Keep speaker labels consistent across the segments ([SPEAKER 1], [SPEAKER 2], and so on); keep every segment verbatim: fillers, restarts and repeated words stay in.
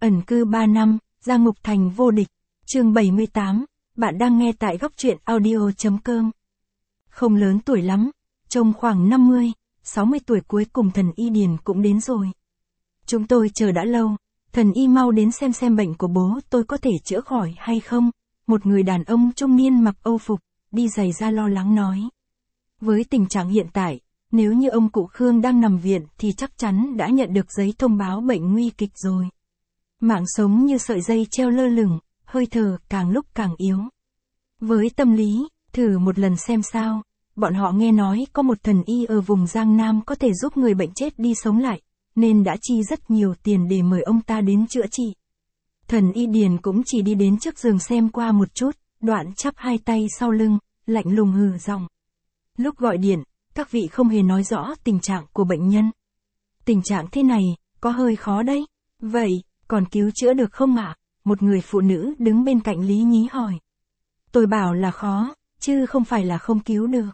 [SPEAKER 1] Ẩn cư ba năm, ra ngục thành vô địch. Chương bảy mươi tám, bạn đang nghe tại góc truyện audio chấm com. Không lớn tuổi lắm, trông khoảng năm mươi, sáu mươi tuổi cuối cùng thần y Điền cũng đến rồi. Chúng tôi chờ đã lâu, thần y mau đến xem xem bệnh của bố tôi có thể chữa khỏi hay không. Một người đàn ông trung niên mặc âu phục, đi giày da lo lắng nói. Với tình trạng hiện tại, nếu như ông cụ Khương đang nằm viện thì chắc chắn đã nhận được giấy thông báo bệnh nguy kịch rồi. Mạng sống như sợi dây treo lơ lửng, hơi thở càng lúc càng yếu. Với tâm lý, thử một lần xem sao, bọn họ nghe nói có một thần y ở vùng Giang Nam có thể giúp người bệnh chết đi sống lại, nên đã chi rất nhiều tiền để mời ông ta đến chữa trị. Thần y Điền cũng chỉ đi đến trước giường xem qua một chút, đoạn chắp hai tay sau lưng, lạnh lùng hừ giọng. Lúc gọi điện, các vị không hề nói rõ tình trạng của bệnh nhân. Tình trạng thế này, có hơi khó đấy. Vậy, còn cứu chữa được không ạ? Một người phụ nữ đứng bên cạnh Lý Nhí hỏi. Tôi bảo là khó, chứ không phải là không cứu được.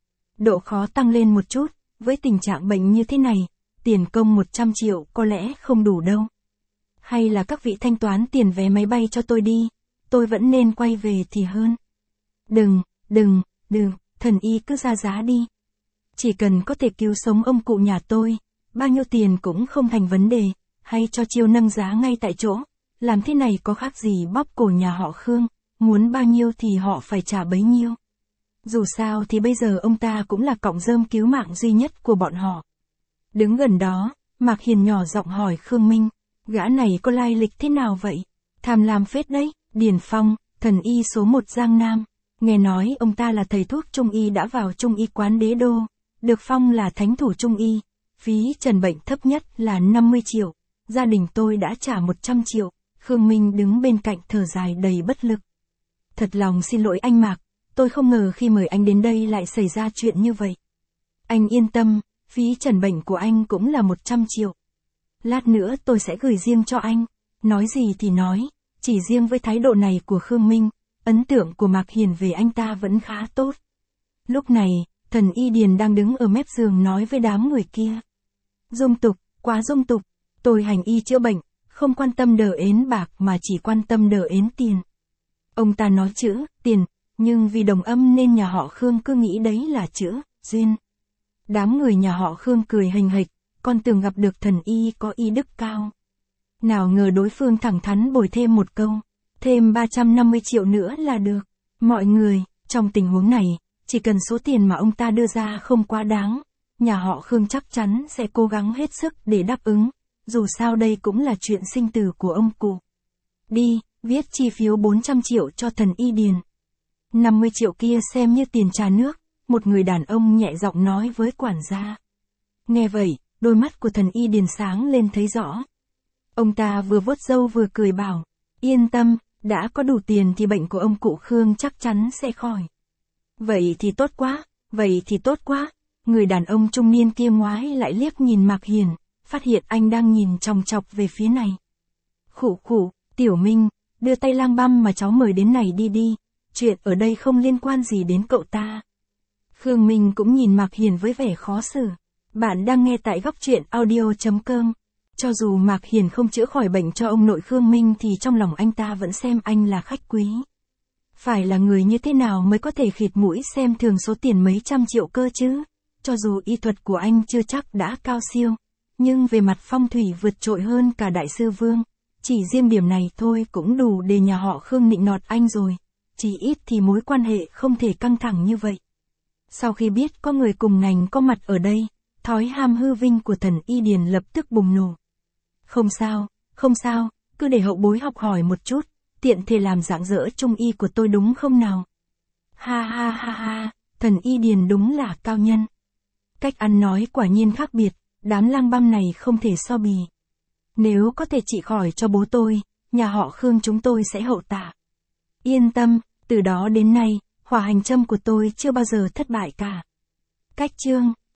[SPEAKER 1] Độ khó tăng lên một chút, với tình trạng bệnh như thế này, tiền công một trăm triệu có lẽ không đủ đâu. Hay là các vị thanh toán tiền vé máy bay cho tôi đi, tôi vẫn nên quay về thì hơn. Đừng, đừng, đừng, thần y cứ ra giá đi. Chỉ cần có thể cứu sống ông cụ nhà tôi, bao nhiêu tiền cũng không thành vấn đề, hay cho chiêu nâng giá ngay tại chỗ. Làm thế này có khác gì bóp cổ nhà họ Khương, muốn bao nhiêu thì họ phải trả bấy nhiêu. Dù sao thì bây giờ ông ta cũng là cọng rơm cứu mạng duy nhất của bọn họ. Đứng gần đó, Mạc Hiền nhỏ giọng hỏi Khương Minh, gã này có lai lịch thế nào vậy? Tham lam phết đấy. Điền Phong, thần y số một Giang Nam. Nghe nói ông ta là thầy thuốc trung y đã vào trung y quán Đế Đô, được phong là thánh thủ trung y, phí trần bệnh thấp nhất là năm mươi triệu, gia đình tôi đã trả một trăm triệu, Khương Minh đứng bên cạnh thở dài đầy bất lực. Thật lòng xin lỗi anh Mạc, tôi không ngờ khi mời anh đến đây lại xảy ra chuyện như vậy. Anh yên tâm, phí trần bệnh của anh cũng là một trăm triệu. Lát nữa tôi sẽ gửi riêng cho anh, nói gì thì nói, chỉ riêng với thái độ này của Khương Minh, ấn tượng của Mạc Hiền về anh ta vẫn khá tốt. Lúc này, thần y Điền đang đứng ở mép giường nói với đám người kia. Dung tục, quá dung tục, tôi hành y chữa bệnh, không quan tâm đờ ến bạc mà chỉ quan tâm đờ ến tiền. Ông ta nói chữ, tiền, nhưng vì đồng âm nên nhà họ Khương cứ nghĩ đấy là chữ, duyên. Đám người nhà họ Khương cười hình hịch, còn tưởng gặp được thần y có y đức cao. Nào ngờ đối phương thẳng thắn bồi thêm một câu, thêm ba trăm năm mươi triệu nữa là được. Mọi người, trong tình huống này, chỉ cần số tiền mà ông ta đưa ra không quá đáng, nhà họ Khương chắc chắn sẽ cố gắng hết sức để đáp ứng, dù sao đây cũng là chuyện sinh tử của ông cụ. Đi, viết chi phiếu bốn trăm triệu cho thần y Điền. năm mươi triệu kia xem như tiền trà nước, một người đàn ông nhẹ giọng nói với quản gia. Nghe vậy, đôi mắt của thần y Điền sáng lên thấy rõ. Ông ta vừa vuốt râu vừa cười bảo, yên tâm, đã có đủ tiền thì bệnh của ông cụ Khương chắc chắn sẽ khỏi. Vậy thì tốt quá, vậy thì tốt quá. Người đàn ông trung niên kia ngoái lại liếc nhìn Mạc Hiền, phát hiện anh đang nhìn chòng chọc về phía này. Khụ khụ, Tiểu Minh, đưa tay lang băm mà cháu mời đến này đi đi, chuyện ở đây không liên quan gì đến cậu ta. Khương Minh cũng nhìn Mạc Hiền với vẻ khó xử. Bạn đang nghe tại góc truyện audio chấm com. Cho dù Mạc Hiền không chữa khỏi bệnh cho ông nội Khương Minh thì trong lòng anh ta vẫn xem anh là khách quý. Phải là người như thế nào mới có thể khịt mũi xem thường số tiền mấy trăm triệu cơ chứ? Cho dù y thuật của anh chưa chắc đã cao siêu, nhưng về mặt phong thủy vượt trội hơn cả đại sư Vương. Chỉ riêng điểm này thôi cũng đủ để nhà họ Khương nịnh nọt anh rồi. Chỉ ít thì mối quan hệ không thể căng thẳng như vậy. Sau khi biết có người cùng ngành có mặt ở đây, thói ham hư vinh của thần y Điền lập tức bùng nổ. Không sao, không sao, cứ để hậu bối học hỏi một chút, tiện thể làm dạng dỡ trung y của tôi đúng không nào? Ha ha ha ha, thần y Điền đúng là cao nhân. Cách ăn nói quả nhiên khác biệt, đám lang băm này không thể so bì. Nếu có thể trị khỏi cho bố tôi, nhà họ Khương chúng tôi sẽ hậu tạ. Yên tâm, từ đó đến nay, hỏa hành châm của tôi chưa bao giờ thất bại cả. Cách chương